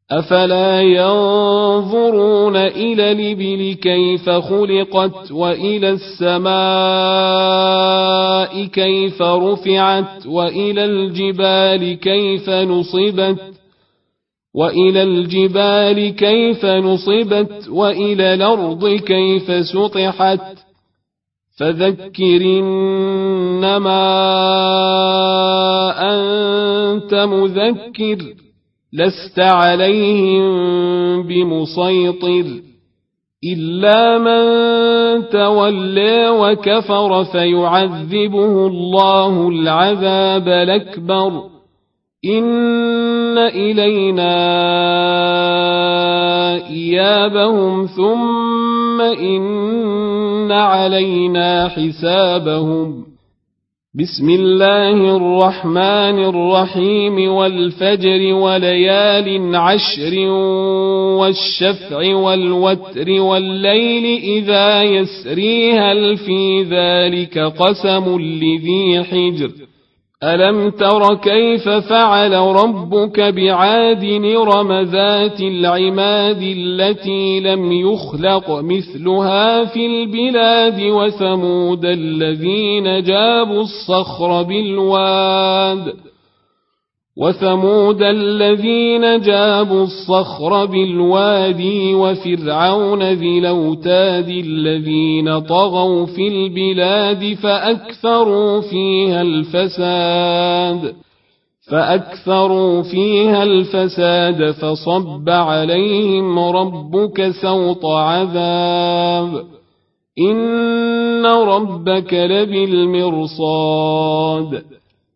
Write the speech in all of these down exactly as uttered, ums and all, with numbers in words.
أفلا ينظرون إلى الإبل كيف خلقت وإلى السماء كيف رفعت وإلى الجبال كيف نصبت وإلى الجبال كيف نصبت وإلى الأرض كيف سطحت فذكر إنما أنت مذكر لست عليهم بمسيطر إلا من تولى وكفر فيعذبه الله العذاب الأكبر إن إلينا إيابهم ثم إن علينا حسابهم بسم الله الرحمن الرحيم والفجر وليال عشر والشفع والوتر والليل إذا يسري هل في ذلك قسم لذي حجر ألم تر كيف فعل ربك بعاد إرم ذات العماد التي لم يخلق مثلها في البلاد وثمود الذين جابوا الصخر بالواد وثمود الذين جابوا الصخر بالوادي وفرعون ذي الأوتاد الذين طغوا في البلاد فأكثروا فيها الفساد فأكثروا فيها الفساد فصب عليهم ربك سوط عذاب إن ربك لبالمرصاد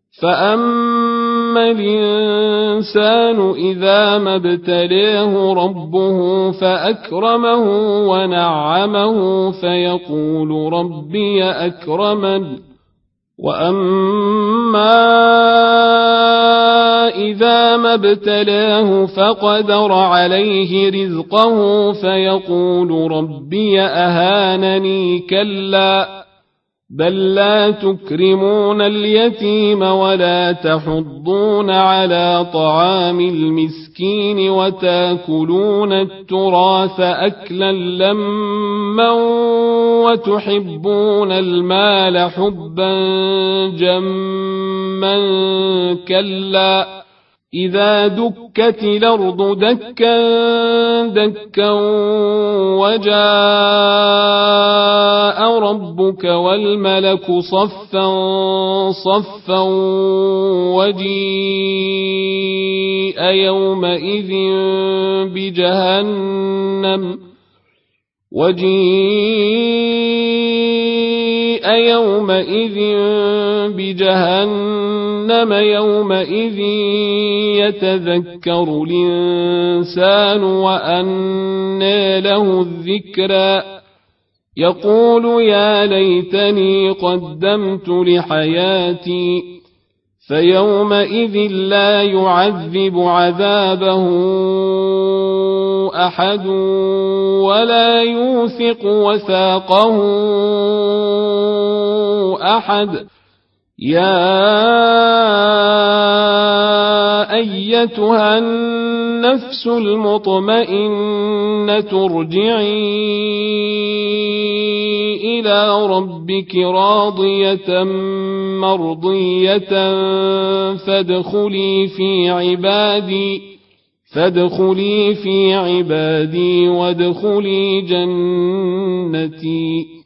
فأما الإنسان إذا ما ابتلاه ربه فأكرمه ونعمه فيقول ربي أكرمن وأما إذا ما ابتلاه فقدر عليه رزقه فيقول ربي أهانني كلا بل لا تكرمون اليتيم ولا تحضون على طعام المسكين وتاكلون التراث أكلا لما وتحبون المال حبا جما كلا إذا دكت الأرض دكا دكا وجاء ربك والملك صفا صفا وجيء يومئذ بجهنم وجيء يومئذ بجهنم يومئذ يتذكر الإنسان وأنى له الذكرى يقول يا ليتني قدمت لحياتي فيومئذ لا يعذب عذابه أحد ولا يوثق وثاقه أحد يا أيتها النفس المطمئنة ارجعي إلى ربك راضية مرضية فادخلي في عبادي فادخلي في عبادي وادخلي جنتي